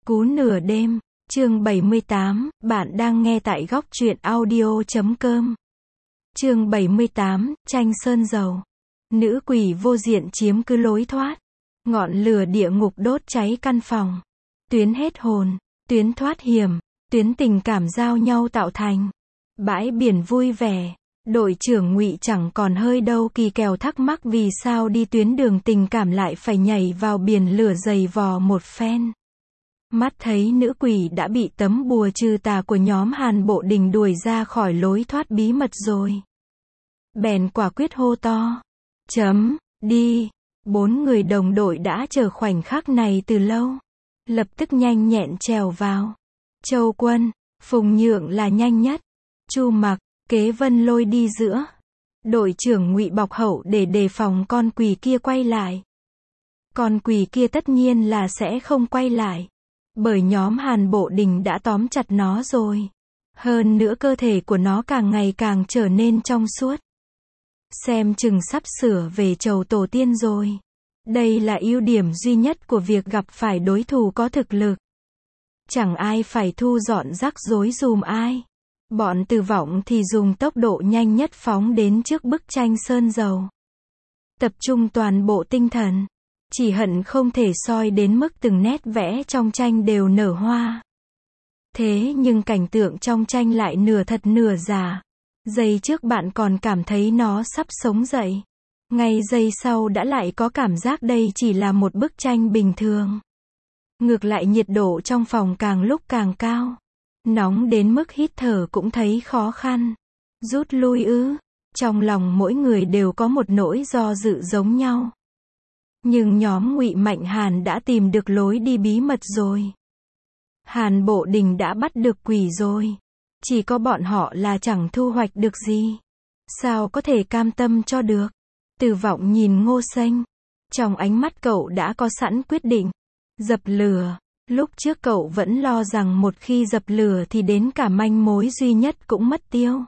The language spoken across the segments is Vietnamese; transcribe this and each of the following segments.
Cú nửa đêm, chương 78, bạn đang nghe tại góc truyện audio.com. Chương 78, tranh sơn dầu. Nữ quỷ vô diện chiếm cứ lối thoát. Ngọn lửa địa ngục đốt cháy căn phòng. Tuyến hết hồn, tuyến thoát hiểm, tuyến tình cảm giao nhau tạo thành. Bãi biển vui vẻ. Đội trưởng Ngụy chẳng còn hơi đâu kỳ kèo thắc mắc vì sao đi tuyến đường tình cảm lại phải nhảy vào biển lửa dày vò một phen. Mắt thấy nữ quỷ đã bị tấm bùa trừ tà của nhóm Hàn Bộ Đình đuổi ra khỏi lối thoát bí mật rồi. Bèn quả quyết hô to. Đi. 4 người đồng đội đã chờ khoảnh khắc này từ lâu. Lập tức nhanh nhẹn trèo vào. Châu Quân, Phùng Nhượng là nhanh nhất. Chu Mặc, Kế Vân lôi đi giữa. Đội trưởng Ngụy bọc hậu để đề phòng con quỷ kia quay lại. Con quỷ kia tất nhiên là sẽ không quay lại. Bởi nhóm Hàn Bộ Đình đã tóm chặt nó rồi. Hơn nữa cơ thể của nó càng ngày càng trở nên trong suốt. Xem chừng sắp sửa về chầu tổ tiên rồi. Đây là ưu điểm duy nhất của việc gặp phải đối thủ có thực lực. Chẳng ai phải thu dọn rắc rối dùm ai. Bọn Tử Vọng thì dùng tốc độ nhanh nhất phóng đến trước bức tranh sơn dầu. Tập trung toàn bộ tinh thần. Chỉ hận không thể soi đến mức từng nét vẽ trong tranh đều nở hoa. Thế nhưng cảnh tượng trong tranh lại nửa thật nửa giả. Giây trước bạn còn cảm thấy nó sắp sống dậy. Ngay giây sau đã lại có cảm giác đây chỉ là một bức tranh bình thường. Ngược lại nhiệt độ trong phòng càng lúc càng cao. Nóng đến mức hít thở cũng thấy khó khăn. Rút lui ư? Trong lòng mỗi người đều có một nỗi do dự giống nhau. Nhưng nhóm Ngụy Mạnh Hàn đã tìm được lối đi bí mật rồi. Hàn Bộ Đình đã bắt được quỷ rồi. Chỉ có bọn họ là chẳng thu hoạch được gì. Sao có thể cam tâm cho được? Tử Vọng nhìn Ngô Xênh. Trong ánh mắt cậu đã có sẵn quyết định. Dập lửa. Lúc trước cậu vẫn lo rằng một khi dập lửa thì đến cả manh mối duy nhất cũng mất tiêu.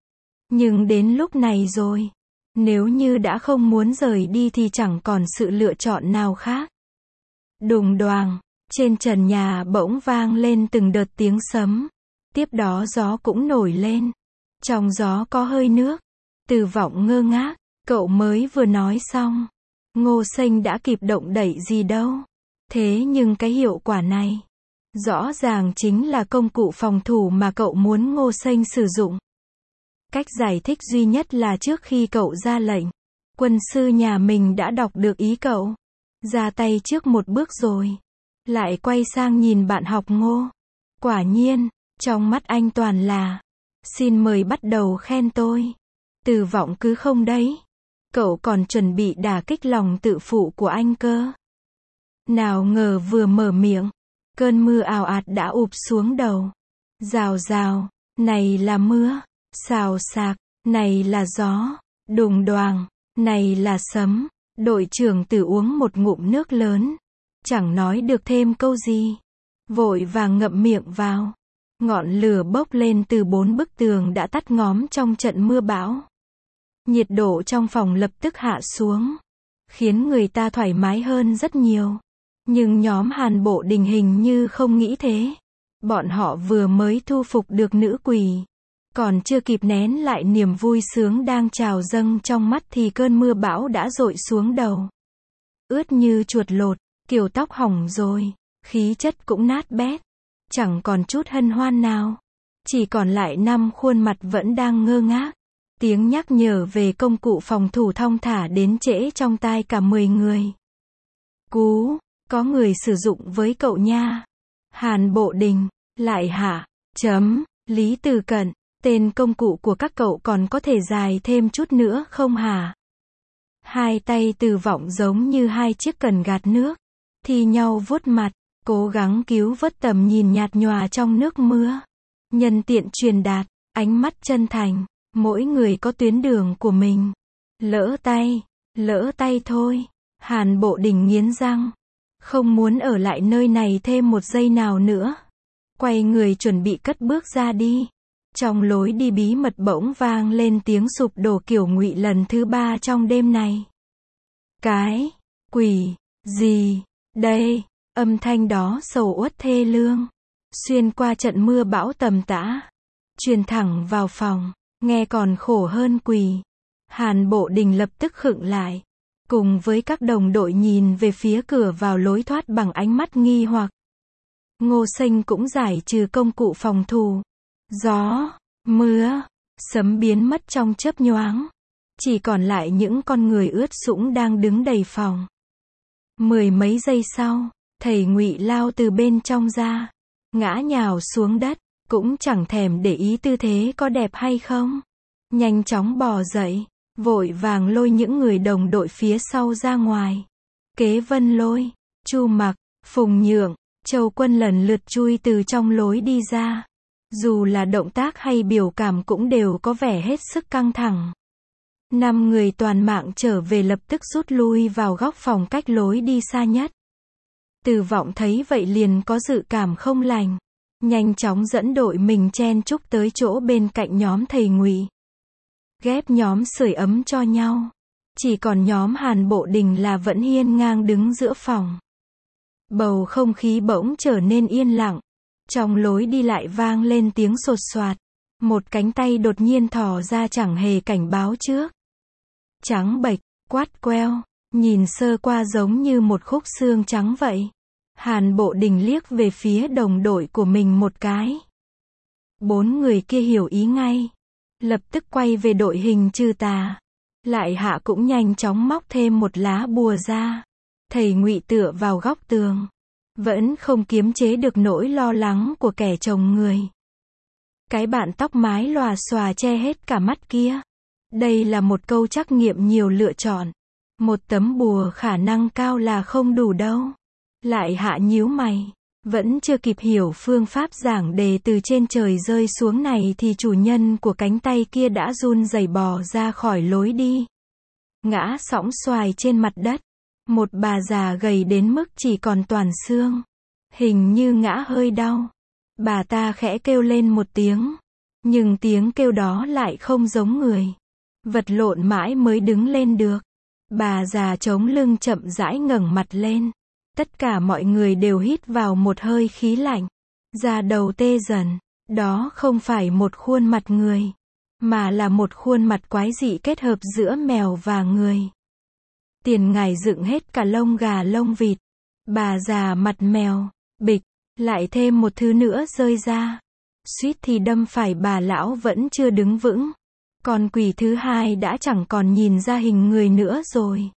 Nhưng đến lúc này rồi. Nếu như đã không muốn rời đi thì chẳng còn sự lựa chọn nào khác. Đùng đoàng, trên trần nhà bỗng vang lên từng đợt tiếng sấm. Tiếp đó gió cũng nổi lên. Trong gió có hơi nước. Tử Vọng ngơ ngác, cậu mới vừa nói xong. Ngô Xênh đã kịp động đậy gì đâu. Thế nhưng cái hiệu quả này, rõ ràng chính là công cụ phòng thủ mà cậu muốn Ngô Xênh sử dụng. Cách giải thích duy nhất là trước khi cậu ra lệnh, quân sư nhà mình đã đọc được ý cậu. Ra tay trước một bước rồi. Lại quay sang nhìn bạn học Ngô. Quả nhiên, trong mắt anh toàn là, xin mời bắt đầu khen tôi. Tử Vọng cứ không đấy. Cậu còn chuẩn bị đả kích lòng tự phụ của anh cơ. Nào ngờ vừa mở miệng, cơn mưa ào ạt đã ụp xuống đầu. Rào rào, này là mưa. Xào xạc, này là gió. Đùng đoàng, này là sấm. Đội trưởng Tử uống một ngụm nước lớn. Chẳng nói được thêm câu gì. Vội vàng ngậm miệng vào. Ngọn lửa bốc lên từ 4 bức tường đã tắt ngóm trong trận mưa bão. Nhiệt độ trong phòng lập tức hạ xuống. Khiến người ta thoải mái hơn rất nhiều. Nhưng nhóm Hàn Bộ Đình hình như không nghĩ thế. Bọn họ vừa mới thu phục được nữ quỷ. Còn chưa kịp nén lại niềm vui sướng đang trào dâng trong mắt thì cơn mưa bão đã dội xuống đầu. Ướt như chuột lột, kiểu tóc hỏng rồi, khí chất cũng nát bét. Chẳng còn chút hân hoan nào. Chỉ còn lại 5 khuôn mặt vẫn đang ngơ ngác. Tiếng nhắc nhở về công cụ phòng thủ thong thả đến trễ trong tai cả 10 người. Cú, có người sử dụng với cậu nha. Hàn Bộ Đình, lại hả? Lý Từ Cận, tên công cụ của các cậu còn có thể dài thêm chút nữa không hả? Hai tay Tử Vọng giống như hai chiếc cần gạt nước. Thi nhau vuốt mặt, cố gắng cứu vớt tầm nhìn nhạt nhòa trong nước mưa. Nhân tiện truyền đạt, ánh mắt chân thành. Mỗi người có tuyến đường của mình. Lỡ tay thôi. Hàn Bộ Đình nghiến răng. Không muốn ở lại nơi này thêm một giây nào nữa. Quay người chuẩn bị cất bước ra đi. Trong lối đi bí mật bỗng vang lên tiếng sụp đổ kiểu Ngụy lần thứ 3 trong đêm này. Cái quỷ gì đây? Âm thanh đó sầu uất thê lương, xuyên qua trận mưa bão tầm tã, truyền thẳng vào phòng, nghe còn khổ hơn quỳ. Hàn Bộ Đình lập tức khựng lại, cùng với các đồng đội nhìn về phía cửa vào lối thoát bằng ánh mắt nghi hoặc. Ngô Xanh cũng giải trừ công cụ phòng thủ. Gió, mưa, sấm biến mất trong chớp nhoáng. Chỉ còn lại những con người ướt sũng đang đứng đầy phòng. Mười mấy giây sau, thầy Ngụy lao từ bên trong ra, ngã nhào xuống đất, cũng chẳng thèm để ý tư thế có đẹp hay không. Nhanh chóng bò dậy, vội vàng lôi những người đồng đội phía sau ra ngoài. Kế Vân Lôi, Chu Mặc, Phùng Nhượng, Châu Quân lần lượt chui từ trong lối đi ra. Dù là động tác hay biểu cảm cũng đều có vẻ hết sức căng thẳng. 5 người toàn mạng trở về lập tức rút lui vào góc phòng cách lối đi xa nhất. Từ Vọng thấy vậy liền có dự cảm không lành. Nhanh chóng dẫn đội mình chen chúc tới chỗ bên cạnh nhóm thầy Ngụy. Ghép nhóm sưởi ấm cho nhau. Chỉ còn nhóm Hàn Bộ Đình là vẫn hiên ngang đứng giữa phòng. Bầu không khí bỗng trở nên yên lặng. Trong lối đi lại vang lên tiếng sột soạt. Một cánh tay đột nhiên thò ra chẳng hề cảnh báo trước. Trắng bệch, quát queo, nhìn sơ qua giống như một khúc xương trắng vậy. Hàn Bộ Đình liếc về phía đồng đội của mình một cái. 4 người kia hiểu ý ngay. Lập tức quay về đội hình trừ tà. Lại Hạ cũng nhanh chóng móc thêm một lá bùa ra. Thầy Ngụy tựa vào góc tường. Vẫn không kiềm chế được nỗi lo lắng của kẻ chồng người. Cái bạn tóc mái lòa xòa che hết cả mắt kia. Đây là một câu trắc nghiệm nhiều lựa chọn. Một tấm bùa khả năng cao là không đủ đâu. Lại Hạ nhíu mày. Vẫn chưa kịp hiểu phương pháp giảng đề từ trên trời rơi xuống này thì chủ nhân của cánh tay kia đã run rẩy bò ra khỏi lối đi. Ngã sõng xoài trên mặt đất. Một bà già gầy đến mức chỉ còn toàn xương. Hình như ngã hơi đau. Bà ta khẽ kêu lên một tiếng. Nhưng tiếng kêu đó lại không giống người. Vật lộn mãi mới đứng lên được. Bà già chống lưng chậm rãi ngẩng mặt lên. Tất cả mọi người đều hít vào một hơi khí lạnh. Da đầu tê dần. Đó không phải một khuôn mặt người. Mà là một khuôn mặt quái dị kết hợp giữa mèo và người. Tiền Ngải dựng hết cả lông gà lông vịt. Bà già mặt mèo. Bịch. Lại thêm một thứ nữa rơi ra. Suýt thì đâm phải bà lão vẫn chưa đứng vững. Còn quỷ thứ hai đã chẳng còn nhìn ra hình người nữa rồi.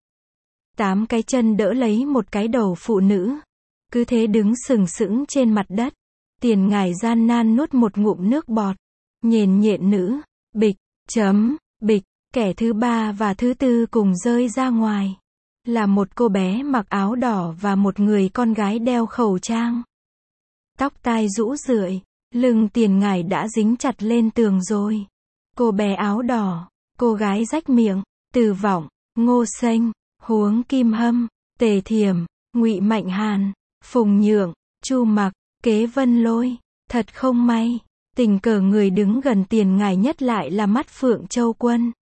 8 cái chân đỡ lấy một cái đầu phụ nữ. Cứ thế đứng sừng sững trên mặt đất. Tiền Ngải gian nan nuốt một ngụm nước bọt. Nhền nhện nữ. Bịch. Bịch. Kẻ thứ 3 và thứ 4 cùng rơi ra ngoài. Là một cô bé mặc áo đỏ và một người con gái đeo khẩu trang. Tóc tai rũ rượi. Lưng Tiền Ngải đã dính chặt lên tường rồi. Cô bé áo đỏ. Cô gái rách miệng. Từ Vọng. Ngô Xanh. Huống Kim Hâm. Tề Thiểm. Ngụy Mạnh Hàn. Phùng Nhượng. Chu Mặc. Kế Vân Lôi. Thật không may. Tình cờ người đứng gần Tiền Ngải nhất lại là Mắt Phượng Châu Quân.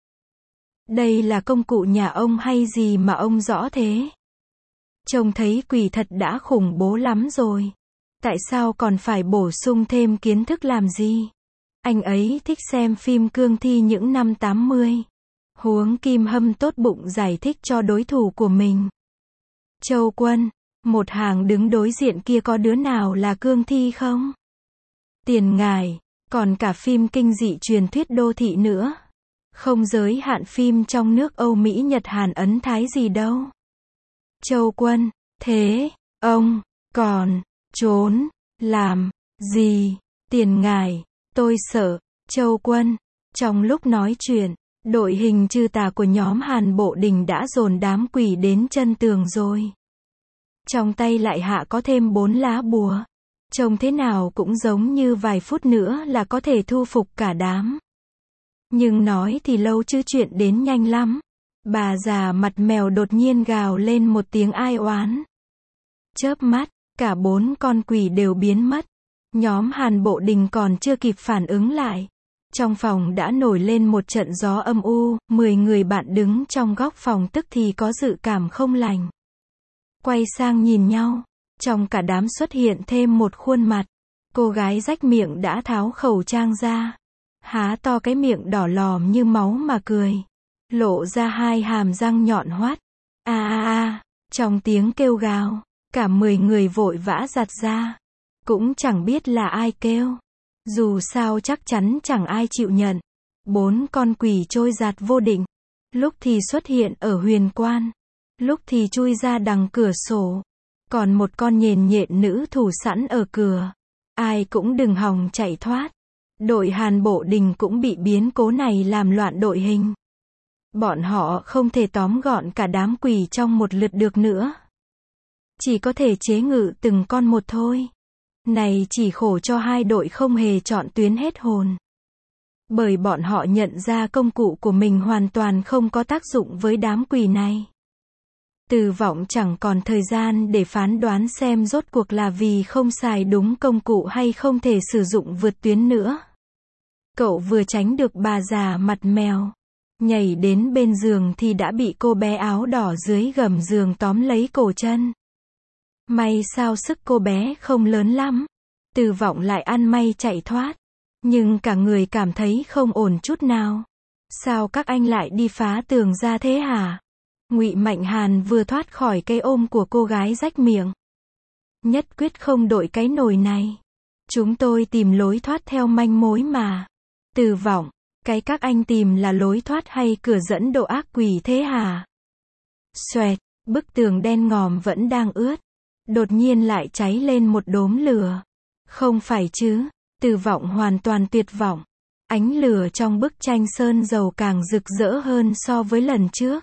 Đây là công cụ nhà ông hay gì mà ông rõ thế? Trông thấy quỷ thật đã khủng bố lắm rồi. Tại sao còn phải bổ sung thêm kiến thức làm gì? Anh ấy thích xem phim cương thi những năm 80. Huống Kim Hâm tốt bụng giải thích cho đối thủ của mình. Châu Quân, một hàng đứng đối diện kia có đứa nào là cương thi không? Tiền Ngải, còn cả phim kinh dị truyền thuyết đô thị nữa. Không giới hạn phim trong nước Âu Mỹ Nhật Hàn Ấn Thái gì đâu. Châu Quân, thế, ông, còn, trốn, làm, gì? Tiền Ngải, tôi sợ. Châu Quân, trong lúc nói chuyện, đội hình trừ tà của nhóm Hàn Bộ Đình đã dồn đám quỷ đến chân tường rồi. Trong tay Lại Hạ có thêm 4 lá bùa. Trông thế nào cũng giống như vài phút nữa là có thể thu phục cả đám. Nhưng nói thì lâu chứ chuyện đến nhanh lắm. Bà già mặt mèo đột nhiên gào lên một tiếng ai oán. Chớp mắt, cả 4 con quỷ đều biến mất. Nhóm Hàn Bộ Đình còn chưa kịp phản ứng lại. Trong phòng đã nổi lên một trận gió âm u, 10 người bạn đứng trong góc phòng tức thì có dự cảm không lành. Quay sang nhìn nhau. Trong cả đám xuất hiện thêm một khuôn mặt. Cô gái rách miệng đã tháo khẩu trang ra. Há to cái miệng đỏ lòm như máu mà cười. Lộ ra hai hàm răng nhọn hoắt. A a a, trong tiếng kêu gào, cả 10 người vội vã giặt ra. Cũng chẳng biết là ai kêu. Dù sao chắc chắn chẳng ai chịu nhận. 4 con quỷ trôi giạt vô định. Lúc thì xuất hiện ở huyền quan. Lúc thì chui ra đằng cửa sổ. Còn một con nhện nhện nữ thủ sẵn ở cửa. Ai cũng đừng hòng chạy thoát. Đội Hàn Bộ Đình cũng bị biến cố này làm loạn đội hình. Bọn họ không thể tóm gọn cả đám quỷ trong một lượt được nữa. Chỉ có thể chế ngự từng con một thôi. Này chỉ khổ cho hai đội không hề chọn tuyến hết hồn. Bởi bọn họ nhận ra công cụ của mình hoàn toàn không có tác dụng với đám quỷ này. Từ Vọng chẳng còn thời gian để phán đoán xem rốt cuộc là vì không xài đúng công cụ hay không thể sử dụng vượt tuyến nữa. Cậu vừa tránh được bà già mặt mèo. Nhảy đến bên giường thì đã bị cô bé áo đỏ dưới gầm giường tóm lấy cổ chân. May sao sức cô bé không lớn lắm. Từ Vọng lại ăn may chạy thoát. Nhưng cả người cảm thấy không ổn chút nào. Sao các anh lại đi phá tường ra thế hả? Ngụy Mạnh Hàn vừa thoát khỏi cái ôm của cô gái rách miệng. Nhất quyết không đổi cái nồi này. Chúng tôi tìm lối thoát theo manh mối mà. Từ Vọng, cái các anh tìm là lối thoát hay cửa dẫn độ ác quỷ thế hả? Xoẹt, bức tường đen ngòm vẫn đang ướt. Đột nhiên lại cháy lên một đốm lửa. Không phải chứ, Từ Vọng hoàn toàn tuyệt vọng. Ánh lửa trong bức tranh sơn dầu càng rực rỡ hơn so với lần trước.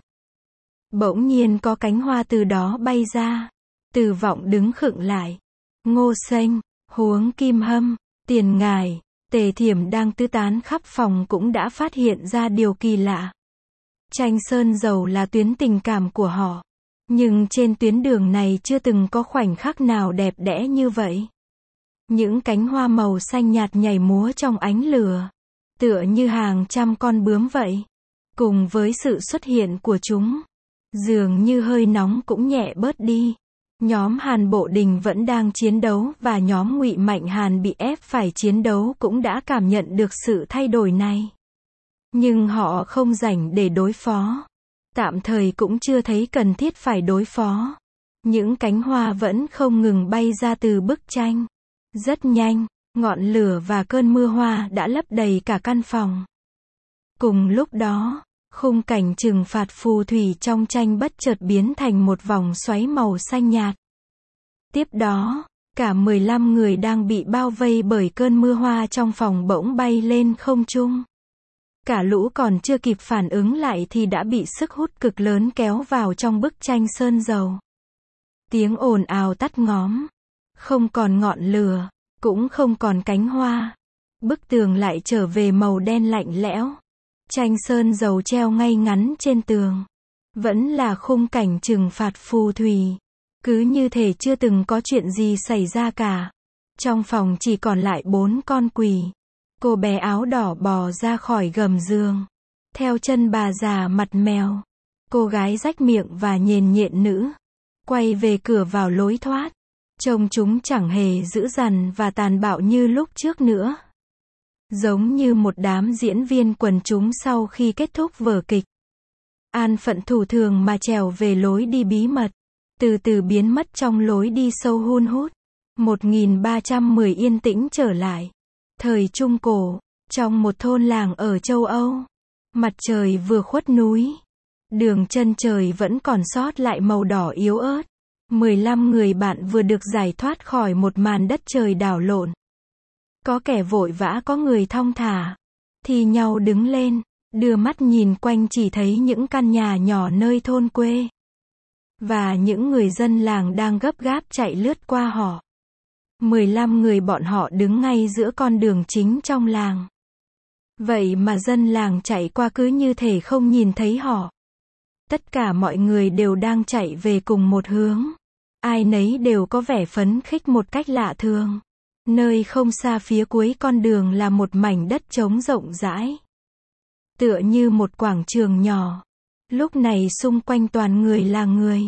Bỗng nhiên có cánh hoa từ đó bay ra. Từ Vọng đứng khựng lại. Ngô Xênh, Huống Kim Hâm, Tiền Ngài, Tề Thiểm đang tứ tán khắp phòng cũng đã phát hiện ra điều kỳ lạ. Tranh sơn dầu là tuyến tình cảm của họ. Nhưng trên tuyến đường này chưa từng có khoảnh khắc nào đẹp đẽ như vậy. Những cánh hoa màu xanh nhạt nhảy múa trong ánh lửa. Tựa như hàng trăm con bướm vậy. Cùng với sự xuất hiện của chúng, dường như hơi nóng cũng nhẹ bớt đi. Nhóm Hàn Bộ Đình vẫn đang chiến đấu và nhóm Ngụy Mạnh Hàn bị ép phải chiến đấu cũng đã cảm nhận được sự thay đổi này. Nhưng họ không rảnh để đối phó. Tạm thời cũng chưa thấy cần thiết phải đối phó. Những cánh hoa vẫn không ngừng bay ra từ bức tranh. Rất nhanh, ngọn lửa và cơn mưa hoa đã lấp đầy cả căn phòng. Cùng lúc đó, khung cảnh trừng phạt phù thủy trong tranh bất chợt biến thành một vòng xoáy màu xanh nhạt. Tiếp đó, cả 15 người đang bị bao vây bởi cơn mưa hoa trong phòng bỗng bay lên không trung. Cả lũ còn chưa kịp phản ứng lại thì đã bị sức hút cực lớn kéo vào trong bức tranh sơn dầu. Tiếng ồn ào tắt ngóm. Không còn ngọn lửa, cũng không còn cánh hoa. Bức tường lại trở về màu đen lạnh lẽo. Tranh sơn dầu treo ngay ngắn trên tường. Vẫn là khung cảnh trừng phạt phù thủy. Cứ như thể chưa từng có chuyện gì xảy ra cả. Trong phòng chỉ còn lại 4 con quỷ. Cô bé áo đỏ bò ra khỏi gầm giường. Theo chân bà già mặt mèo. Cô gái rách miệng và nhện nhện nữ. Quay về cửa vào lối thoát. Trông chúng chẳng hề dữ dằn và tàn bạo như lúc trước nữa. Giống như một đám diễn viên quần chúng sau khi kết thúc vở kịch. An phận thủ thường mà trèo về lối đi bí mật. Từ từ biến mất trong lối đi sâu hun hút. 1310 yên tĩnh trở lại. Thời Trung Cổ, trong một thôn làng ở châu Âu. Mặt trời vừa khuất núi. Đường chân trời vẫn còn sót lại màu đỏ yếu ớt. 15 người bạn vừa được giải thoát khỏi một màn đất trời đảo lộn. Có kẻ vội vã có người thong thả. Thì nhau đứng lên, đưa mắt nhìn quanh chỉ thấy những căn nhà nhỏ nơi thôn quê. Và những người dân làng đang gấp gáp chạy lướt qua họ. 15 người bọn họ đứng ngay giữa con đường chính trong làng. Vậy mà dân làng chạy qua cứ như thể không nhìn thấy họ. Tất cả mọi người đều đang chạy về cùng một hướng. Ai nấy đều có vẻ phấn khích một cách lạ thường. Nơi không xa phía cuối con đường là một mảnh đất trống rộng rãi. Tựa như một quảng trường nhỏ. Lúc này xung quanh toàn người là người.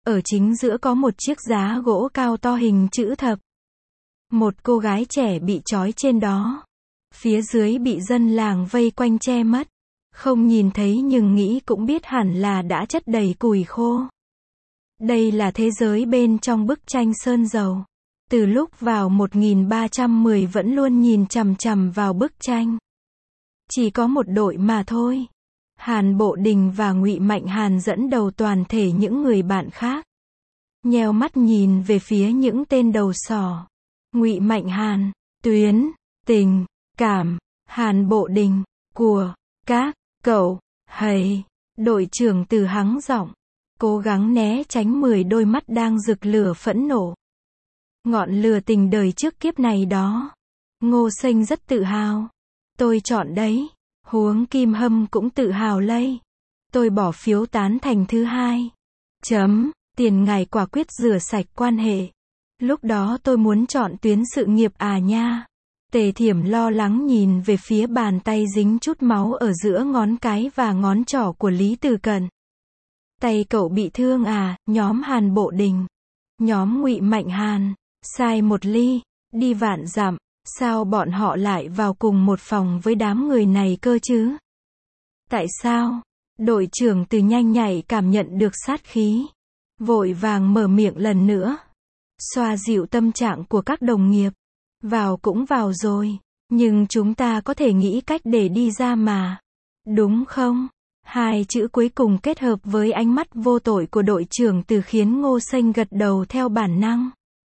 Ở chính giữa có một chiếc giá gỗ cao to hình chữ thập. Một cô gái trẻ bị trói trên đó. Phía dưới bị dân làng vây quanh che mất. Không nhìn thấy nhưng nghĩ cũng biết hẳn là đã chất đầy củi khô. Đây là thế giới bên trong bức tranh sơn dầu. Từ lúc vào 1310 vẫn luôn nhìn chằm chằm vào bức tranh. Chỉ có một đội mà thôi. Hàn Bộ Đình và Ngụy Mạnh Hàn dẫn đầu toàn thể những người bạn khác. Nheo mắt nhìn về phía những tên đầu sỏ. Ngụy Mạnh Hàn, Tuyến, Tình, Cảm, Hàn Bộ Đình, của, các, cậu, hầy. Đội trưởng Từ hắng giọng, cố gắng né tránh 10 đôi mắt đang rực lửa phẫn nộ. Ngọn lửa tình đời trước kiếp này đó. Ngô Sênh rất tự hào. Tôi chọn đấy. Huống Kim Hâm cũng tự hào lây. Tôi bỏ phiếu tán thành thứ hai. Tiền ngài quả quyết rửa sạch quan hệ. Lúc đó tôi muốn chọn tuyến sự nghiệp à nha. Tề Thiểm lo lắng nhìn về phía bàn tay dính chút máu ở giữa ngón cái và ngón trỏ của Lý Từ Cận. Tay cậu bị thương à? Nhóm Hàn Bộ Đình. Nhóm Ngụy Mạnh Hàn. Sai một ly, đi vạn dặm. Sao bọn họ lại vào cùng một phòng với đám người này cơ chứ? Tại sao? Đội trưởng Từ nhanh nhạy cảm nhận được sát khí. Vội vàng mở miệng lần nữa. Xoa dịu tâm trạng của các đồng nghiệp. Vào cũng vào rồi. Nhưng chúng ta có thể nghĩ cách để đi ra mà. Đúng không? Hai chữ cuối cùng kết hợp với ánh mắt vô tội của đội trưởng Từ khiến Ngô Sênh gật đầu theo bản năng.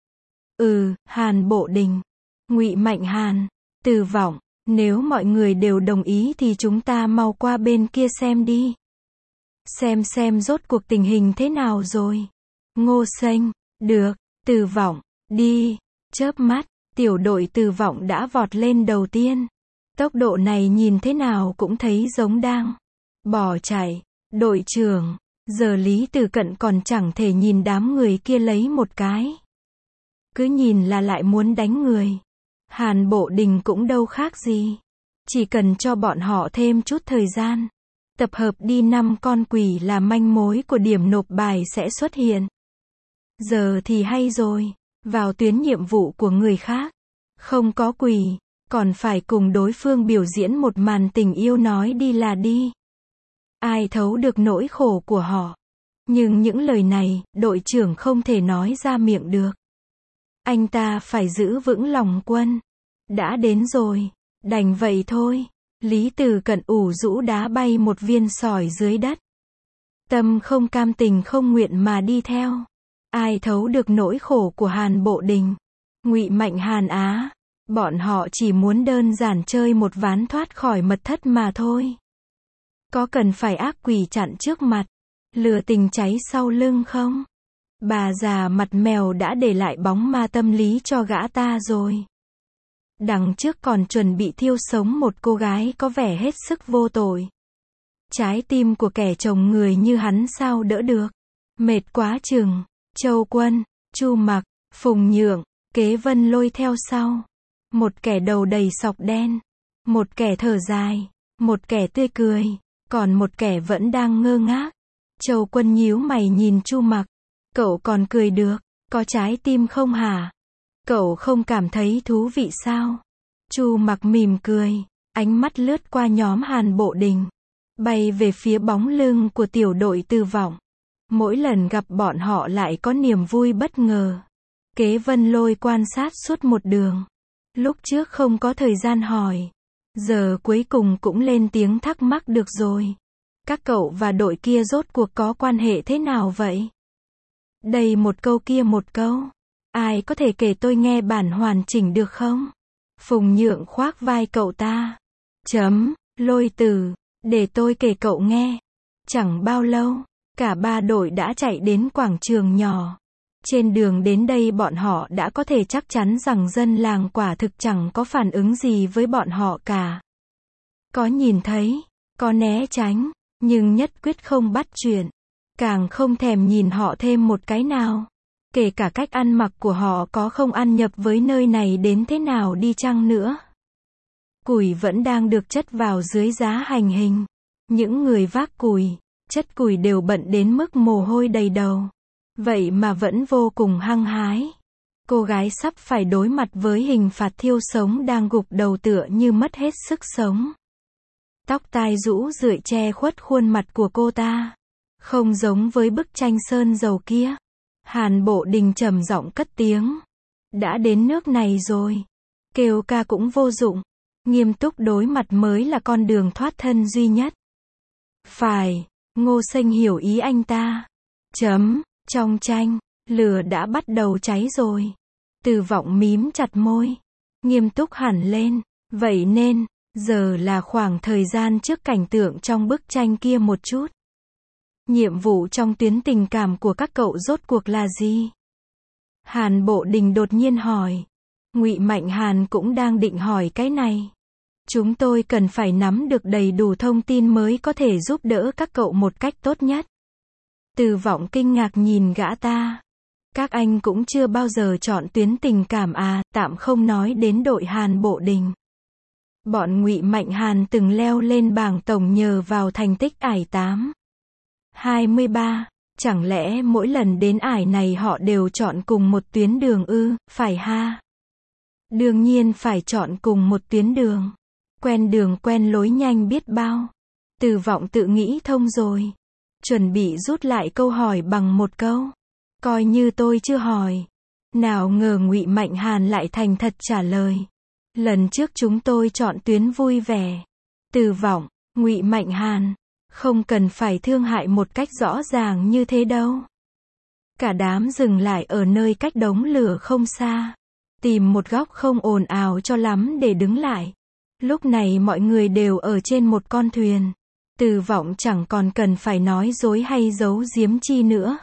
Hàn Bộ Đình. Ngụy Mạnh Hàn. Từ Vọng. Nếu mọi người đều đồng ý thì chúng ta mau qua bên kia xem đi. Xem rốt cuộc tình hình thế nào rồi. Ngô Sênh. Được. Từ Vọng. Đi. Chớp mắt, tiểu đội Từ Vọng đã vọt lên đầu tiên. Tốc độ này nhìn thế nào cũng thấy giống đang bỏ chạy. Đội trưởng. Giờ Lý Từ Cận còn chẳng thể nhìn đám người kia lấy một cái. Cứ nhìn là lại muốn đánh người. Hàn Bộ Đình cũng đâu khác gì. Chỉ cần cho bọn họ thêm chút thời gian. Tập hợp đi 5 con quỷ là manh mối của điểm nộp bài sẽ xuất hiện. Giờ thì hay rồi. Vào tuyến nhiệm vụ của người khác. Không có quỷ. Còn phải cùng đối phương biểu diễn một màn tình yêu nói đi là đi. Ai thấu được nỗi khổ của họ. Nhưng những lời này, đội trưởng không thể nói ra miệng được. Anh ta phải giữ vững lòng quân. Đã đến rồi. Đành vậy thôi. Lý Từ Cận ủ rũ đá bay một viên sỏi dưới đất. Tâm không cam tình không nguyện mà đi theo. Ai thấu được nỗi khổ của Hàn Bộ Đình. Ngụy Mạnh Hàn á. Bọn họ chỉ muốn đơn giản chơi một ván thoát khỏi mật thất mà thôi. Có cần phải ác quỷ chặn trước mặt, lừa tình cháy sau lưng không? Bà già mặt mèo đã để lại bóng ma tâm lý cho gã ta rồi. Đằng trước còn chuẩn bị thiêu sống một cô gái có vẻ hết sức vô tội. Trái tim của kẻ chồng người như hắn sao đỡ được. Mệt quá chừng. Châu Quân, Chu Mặc, Phùng Nhượng, Kế Vân Lôi theo sau. Một kẻ đầu đầy sọc đen. Một kẻ thở dài. Một kẻ tươi cười. Còn một kẻ vẫn đang ngơ ngác. Châu Quân nhíu mày nhìn Chu Mặc. Cậu còn cười được, có trái tim không hả? Cậu không cảm thấy thú vị sao? Chu Mặc mỉm cười, ánh mắt lướt qua nhóm Hàn Bộ Đình, bay về phía bóng lưng của tiểu đội Từ Vọng. Mỗi lần gặp bọn họ lại có niềm vui bất ngờ. Kế Vân Lôi quan sát suốt một đường. Lúc trước không có thời gian hỏi. Giờ cuối cùng cũng lên tiếng thắc mắc được rồi. Các cậu và đội kia rốt cuộc có quan hệ thế nào vậy? Đây một câu kia một câu. Ai có thể kể tôi nghe bản hoàn chỉnh được không? Phùng Nhượng khoác vai cậu ta. Lôi Từ, để tôi kể cậu nghe. Chẳng bao lâu, cả ba đội đã chạy đến quảng trường nhỏ. Trên đường đến đây bọn họ đã có thể chắc chắn rằng dân làng quả thực chẳng có phản ứng gì với bọn họ cả. Có nhìn thấy, có né tránh, nhưng nhất quyết không bắt chuyện. Càng không thèm nhìn họ thêm một cái nào. Kể cả cách ăn mặc của họ có không ăn nhập với nơi này đến thế nào đi chăng nữa. Củi vẫn đang được chất vào dưới giá hành hình. Những người vác củi, chất củi đều bận đến mức mồ hôi đầy đầu. Vậy mà vẫn vô cùng hăng hái. Cô gái sắp phải đối mặt với hình phạt thiêu sống đang gục đầu tựa như mất hết sức sống. Tóc tai rũ rượi che khuất khuôn mặt của cô ta. Không giống với bức tranh sơn dầu kia. Hàn Bộ Đình trầm giọng cất tiếng. Đã đến nước này rồi. Kêu ca cũng vô dụng. Nghiêm túc đối mặt mới là con đường thoát thân duy nhất. Phải, Ngô Sênh hiểu ý anh ta. Trong tranh, lửa đã bắt đầu cháy rồi. Từ Vọng mím chặt môi. Nghiêm túc hẳn lên. Vậy nên, giờ là khoảng thời gian trước cảnh tượng trong bức tranh kia một chút. Nhiệm vụ trong tuyến tình cảm của các cậu rốt cuộc là gì? Hàn Bộ Đình đột nhiên hỏi. Ngụy Mạnh Hàn cũng đang định hỏi cái này. Chúng tôi cần phải nắm được đầy đủ thông tin mới có thể giúp đỡ các cậu một cách tốt nhất. Từ Vọng kinh ngạc nhìn gã ta. Các anh cũng chưa bao giờ chọn tuyến tình cảm à, tạm không nói đến đội Hàn Bộ Đình. Bọn Ngụy Mạnh Hàn từng leo lên bảng tổng nhờ vào thành tích ải 8/23. Chẳng lẽ mỗi lần đến ải này họ đều chọn cùng một tuyến đường ư, phải ha? Đương nhiên phải chọn cùng một tuyến đường. Quen đường quen lối nhanh biết bao. Từ Vọng tự nghĩ thông rồi. Chuẩn bị rút lại câu hỏi bằng một câu. Coi như tôi chưa hỏi. Nào ngờ Ngụy Mạnh Hàn lại thành thật trả lời. Lần trước chúng tôi chọn tuyến vui vẻ. Từ Vọng, Ngụy Mạnh Hàn, không cần phải thương hại một cách rõ ràng như thế đâu. Cả đám dừng lại ở nơi cách đống lửa không xa. Tìm một góc không ồn ào cho lắm để đứng lại. Lúc này mọi người đều ở trên một con thuyền. Từ Vọng chẳng còn cần phải nói dối hay giấu giếm chi nữa.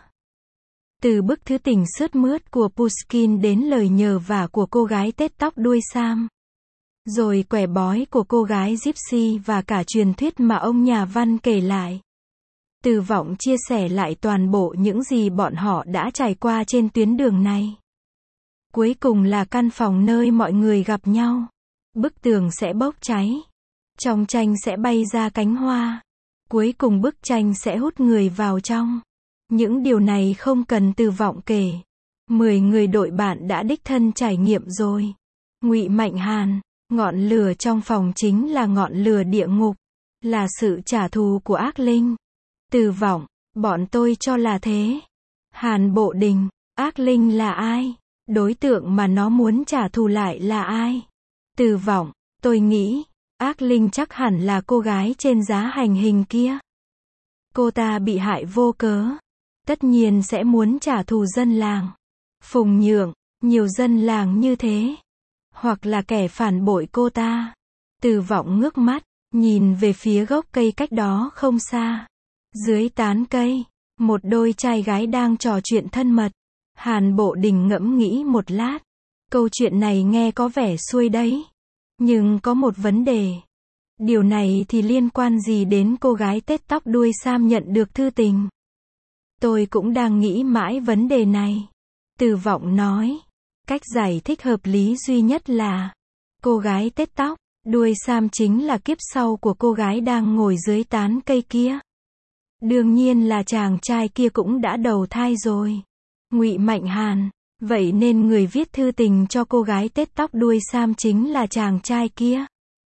Từ bức thư tình sướt mướt của Pushkin đến lời nhờ vả của cô gái tết tóc đuôi sam. Rồi quẻ bói của cô gái Gypsy và cả truyền thuyết mà ông nhà văn kể lại. Từ Vọng chia sẻ lại toàn bộ những gì bọn họ đã trải qua trên tuyến đường này. Cuối cùng là căn phòng nơi mọi người gặp nhau. Bức tường sẽ bốc cháy. Trong tranh sẽ bay ra cánh hoa. Cuối cùng bức tranh sẽ hút người vào trong. Những điều này không cần Từ Vọng kể. 10 người đội bạn đã đích thân trải nghiệm rồi. Ngụy Mạnh Hàn, ngọn lửa trong phòng chính là ngọn lửa địa ngục. Là sự trả thù của ác linh. Từ Vọng, bọn tôi cho là thế. Hàn Bộ Đình, ác linh là ai? Đối tượng mà nó muốn trả thù lại là ai? Từ Vọng, tôi nghĩ, ác linh chắc hẳn là cô gái trên giá hành hình kia. Cô ta bị hại vô cớ. Tất nhiên sẽ muốn trả thù dân làng. Phùng Nhượng, nhiều dân làng như thế. Hoặc là kẻ phản bội cô ta. Từ Vọng ngước mắt, nhìn về phía gốc cây cách đó không xa. Dưới tán cây, một đôi trai gái đang trò chuyện thân mật. Hàn Bộ Đình ngẫm nghĩ một lát. Câu chuyện này nghe có vẻ xuôi đấy. Nhưng có một vấn đề. Điều này thì liên quan gì đến cô gái tết tóc đuôi sam nhận được thư tình? Tôi cũng đang nghĩ mãi vấn đề này. Từ Vọng nói. Cách giải thích hợp lý duy nhất là cô gái tết tóc đuôi sam chính là kiếp sau của cô gái đang ngồi dưới tán cây kia. Đương nhiên là chàng trai kia cũng đã đầu thai rồi. Ngụy Mạnh Hàn, vậy nên người viết thư tình cho cô gái tết tóc đuôi sam chính là chàng trai kia.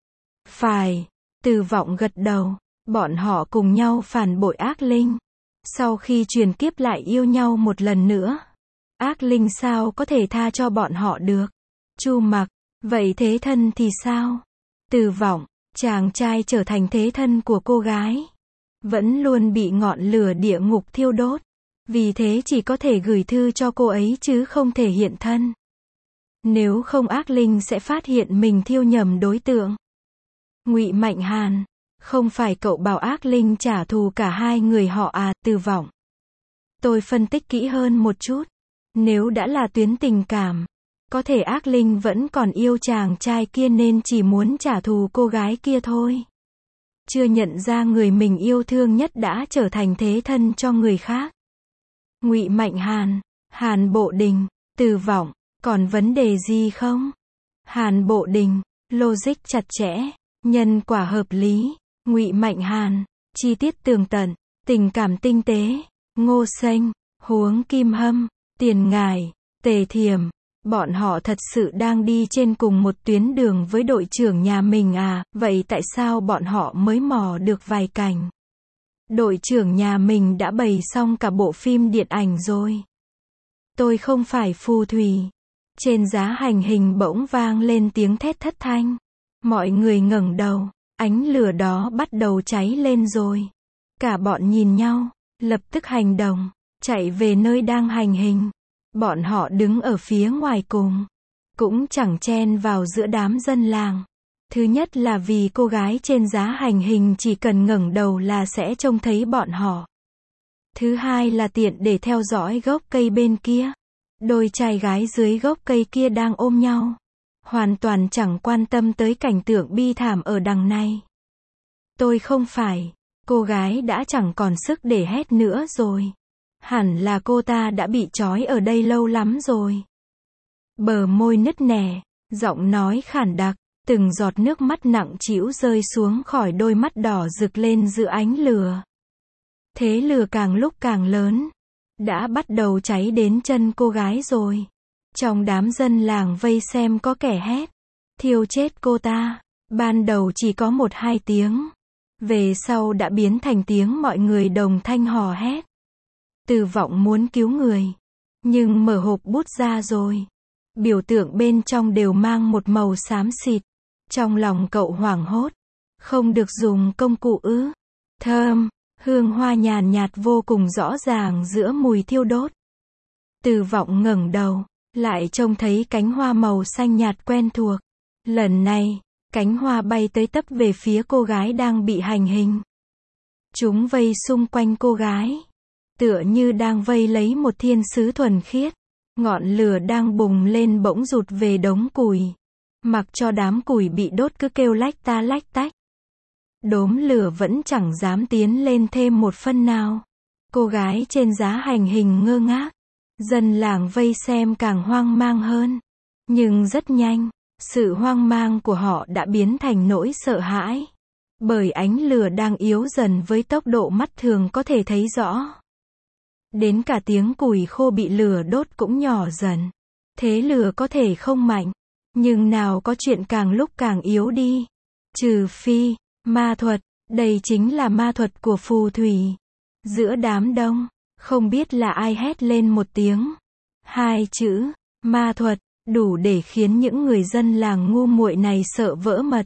Phải, Từ Vọng gật đầu, bọn họ cùng nhau phản bội ác linh. Sau khi chuyển kiếp lại yêu nhau một lần nữa. Ác linh sao có thể tha cho bọn họ được? Chu Mặc, vậy thế thân thì sao? Từ Vọng, chàng trai trở thành thế thân của cô gái. Vẫn luôn bị ngọn lửa địa ngục thiêu đốt. Vì thế chỉ có thể gửi thư cho cô ấy chứ không thể hiện thân. Nếu không ác linh sẽ phát hiện mình thiêu nhầm đối tượng. Ngụy Mạnh Hàn, không phải cậu bảo ác linh trả thù cả hai người họ à? Từ Vọng. Tôi phân tích kỹ hơn một chút. Nếu đã là tuyến tình cảm, có thể ác linh vẫn còn yêu chàng trai kia nên chỉ muốn trả thù cô gái kia thôi. Chưa nhận ra người mình yêu thương nhất đã trở thành thế thân cho người khác. Ngụy Mạnh Hàn, Hàn Bộ Đình, Từ Vọng, còn vấn đề gì không? Hàn Bộ Đình, logic chặt chẽ, nhân quả hợp lý. Ngụy Mạnh Hàn, chi tiết tường tận, tình cảm tinh tế. Ngô Sênh, Huống Kim Hâm, Tiền Ngải, Tề Thiểm, bọn họ thật sự đang đi trên cùng một tuyến đường với đội trưởng nhà mình à, vậy tại sao bọn họ mới mò được vài cảnh? Đội trưởng nhà mình đã bày xong cả bộ phim điện ảnh rồi. Tôi không phải phù thủy. Trên giá hành hình bỗng vang lên tiếng thét thất thanh. Mọi người ngẩng đầu, ánh lửa đó bắt đầu cháy lên rồi. Cả bọn nhìn nhau, lập tức hành động, chạy về nơi đang hành hình. Bọn họ đứng ở phía ngoài cùng, cũng chẳng chen vào giữa đám dân làng. Thứ nhất là vì cô gái trên giá hành hình chỉ cần ngẩng đầu là sẽ trông thấy bọn họ. Thứ hai là tiện để theo dõi gốc cây bên kia. Đôi trai gái dưới gốc cây kia đang ôm nhau, hoàn toàn chẳng quan tâm tới cảnh tượng bi thảm ở đằng này. Tôi không phải, cô gái đã chẳng còn sức để hét nữa rồi. Hẳn là cô ta đã bị trói ở đây lâu lắm rồi. Bờ môi nứt nẻ, giọng nói khản đặc, từng giọt nước mắt nặng trĩu rơi xuống khỏi đôi mắt đỏ rực lên giữa ánh lửa. Thế lửa càng lúc càng lớn, đã bắt đầu cháy đến chân cô gái rồi. Trong đám dân làng vây xem có kẻ hét, thiêu chết cô ta. Ban đầu chỉ có 1-2 tiếng, về sau đã biến thành tiếng mọi người đồng thanh hò hét. Từ Vọng muốn cứu người, nhưng mở hộp bút ra rồi. Biểu tượng bên trong đều mang một màu xám xịt. Trong lòng cậu hoảng hốt. Không được dùng công cụ ư? Thơm, hương hoa nhàn nhạt vô cùng rõ ràng giữa mùi thiêu đốt. Từ Vọng ngẩng đầu, lại trông thấy cánh hoa màu xanh nhạt quen thuộc. Lần này, cánh hoa bay tới tấp về phía cô gái đang bị hành hình. Chúng vây xung quanh cô gái, tựa như đang vây lấy một thiên sứ thuần khiết. Ngọn lửa đang bùng lên bỗng rụt về đống củi. Mặc cho đám củi bị đốt cứ kêu lách ta lách tách. Đốm lửa vẫn chẳng dám tiến lên thêm một phân nào. Cô gái trên giá hành hình ngơ ngác. Dân làng vây xem càng hoang mang hơn. Nhưng rất nhanh, sự hoang mang của họ đã biến thành nỗi sợ hãi. Bởi ánh lửa đang yếu dần với tốc độ mắt thường có thể thấy rõ. Đến cả tiếng củi khô bị lửa đốt cũng nhỏ dần. Thế lửa có thể không mạnh, nhưng nào có chuyện càng lúc càng yếu đi. Trừ phi, ma thuật, đây chính là ma thuật của phù thủy. Giữa đám đông, không biết là ai hét lên một tiếng. 2 chữ, ma thuật, đủ để khiến những người dân làng ngu muội này sợ vỡ mật.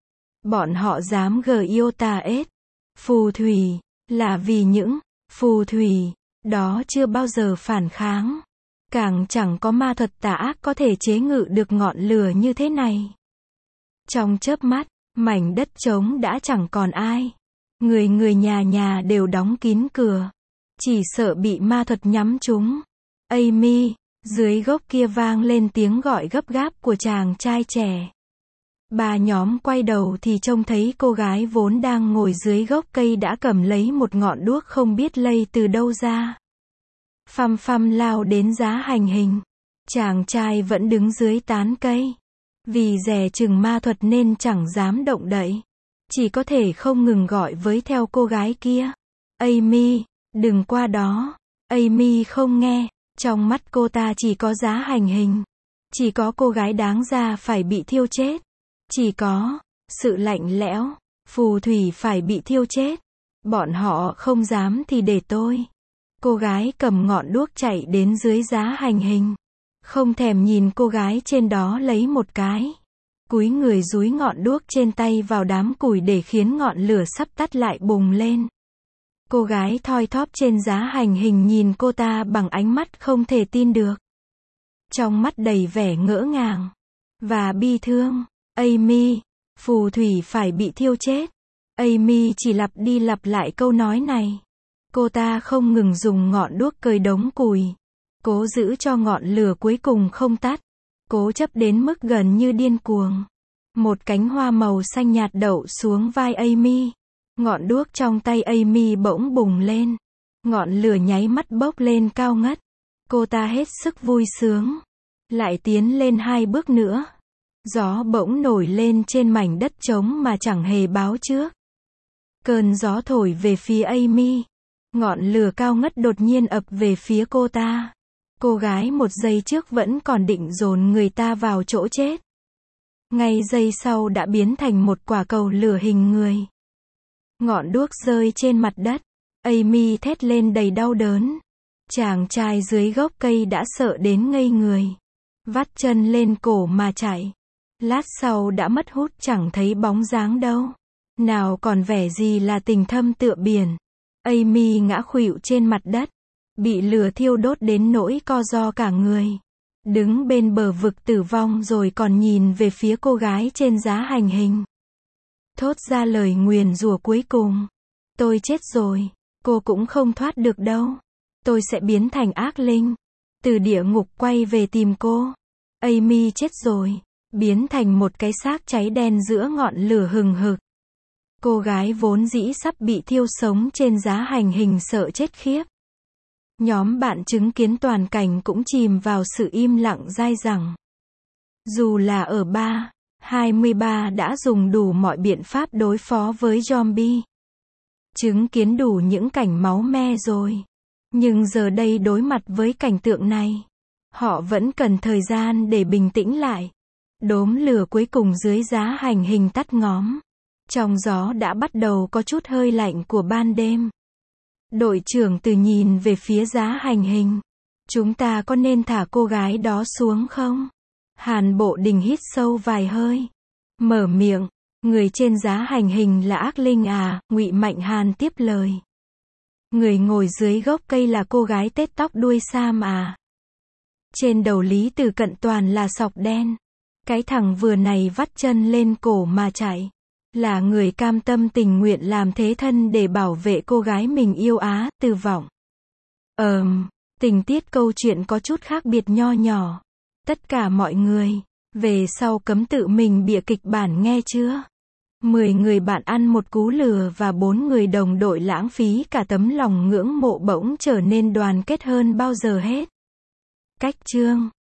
Bọn họ dám G-I-O-T-A-S. Phù thủy, là vì những phù thủy đó chưa bao giờ phản kháng. Càng chẳng có ma thuật tà ác có thể chế ngự được ngọn lửa như thế này. Trong chớp mắt, mảnh đất trống đã chẳng còn ai. Người nhà nhà đều đóng kín cửa. Chỉ sợ bị ma thuật nhắm trúng. Amy, dưới gốc kia vang lên tiếng gọi gấp gáp của chàng trai trẻ. Ba nhóm quay đầu thì trông thấy cô gái vốn đang ngồi dưới gốc cây đã cầm lấy một ngọn đuốc không biết lây từ đâu ra. Phăm phăm lao đến giá hành hình. Chàng trai vẫn đứng dưới tán cây. Vì dè chừng ma thuật nên chẳng dám động đậy. Chỉ có thể không ngừng gọi với theo cô gái kia. Amy, đừng qua đó. Amy không nghe. Trong mắt cô ta chỉ có giá hành hình. Chỉ có cô gái đáng ra phải bị thiêu chết. Chỉ có sự lạnh lẽo. Phù thủy phải bị thiêu chết. Bọn họ không dám thì để tôi. Cô gái cầm ngọn đuốc chạy đến dưới giá hành hình. Không thèm nhìn cô gái trên đó lấy một cái. Cúi người dúi ngọn đuốc trên tay vào đám củi để khiến ngọn lửa sắp tắt lại bùng lên. Cô gái thoi thóp trên giá hành hình nhìn cô ta bằng ánh mắt không thể tin được. Trong mắt đầy vẻ ngỡ ngàng và bi thương. Amy, phù thủy phải bị thiêu chết. Amy chỉ lặp đi lặp lại câu nói này. Cô ta không ngừng dùng ngọn đuốc cơi đống củi. Cố giữ cho ngọn lửa cuối cùng không tắt. Cố chấp đến mức gần như điên cuồng. Một cánh hoa màu xanh nhạt đậu xuống vai Amy. Ngọn đuốc trong tay Amy bỗng bùng lên. Ngọn lửa nháy mắt bốc lên cao ngất. Cô ta hết sức vui sướng. Lại tiến lên 2 bước nữa. Gió bỗng nổi lên trên mảnh đất trống mà chẳng hề báo trước. Cơn gió thổi về phía Amy. Ngọn lửa cao ngất đột nhiên ập về phía cô ta. Cô gái một giây trước vẫn còn định dồn người ta vào chỗ chết. Ngay giây sau đã biến thành một quả cầu lửa hình người. Ngọn đuốc rơi trên mặt đất. Amy thét lên đầy đau đớn. Chàng trai dưới gốc cây đã sợ đến ngây người. Vắt chân lên cổ mà chạy. Lát sau đã mất hút chẳng thấy bóng dáng đâu. Nào còn vẻ gì là tình thâm tựa biển. Amy ngã khuỵu trên mặt đất. Bị lửa thiêu đốt đến nỗi co ro cả người. Đứng bên bờ vực tử vong rồi còn nhìn về phía cô gái trên giá hành hình. Thốt ra lời nguyền rủa cuối cùng. Tôi chết rồi. Cô cũng không thoát được đâu. Tôi sẽ biến thành ác linh. Từ địa ngục quay về tìm cô. Amy chết rồi. Biến thành một cái xác cháy đen giữa ngọn lửa hừng hực. Cô gái vốn dĩ sắp bị thiêu sống trên giá hành hình sợ chết khiếp. Nhóm bạn chứng kiến toàn cảnh cũng chìm vào sự im lặng dai dẳng. Dù là ở bar, 23 đã dùng đủ mọi biện pháp đối phó với zombie. Chứng kiến đủ những cảnh máu me rồi. Nhưng giờ đây đối mặt với cảnh tượng này, họ vẫn cần thời gian để bình tĩnh lại. Đốm lửa cuối cùng dưới giá hành hình tắt ngóm. Trong gió đã bắt đầu có chút hơi lạnh của ban đêm. Đội trưởng Từ nhìn về phía giá hành hình. Chúng ta có nên thả cô gái đó xuống không? Hàn Bộ Đình hít sâu vài hơi. Mở miệng. Người trên giá hành hình là ác linh à? Ngụy Mạnh Hàn tiếp lời. Người ngồi dưới gốc cây là cô gái tết tóc đuôi sam à? Trên đầu Lý Từ Cận toàn là sọc đen. Cái thằng vừa này vắt chân lên cổ mà chạy. Là người cam tâm tình nguyện làm thế thân để bảo vệ cô gái mình yêu á, Từ Vọng. Tình tiết câu chuyện có chút khác biệt nho nhỏ. Tất cả mọi người, về sau cấm tự mình bịa kịch bản nghe chưa? 10 người bạn ăn một cú lừa và 4 người đồng đội lãng phí cả tấm lòng ngưỡng mộ bỗng trở nên đoàn kết hơn bao giờ hết. Cách chương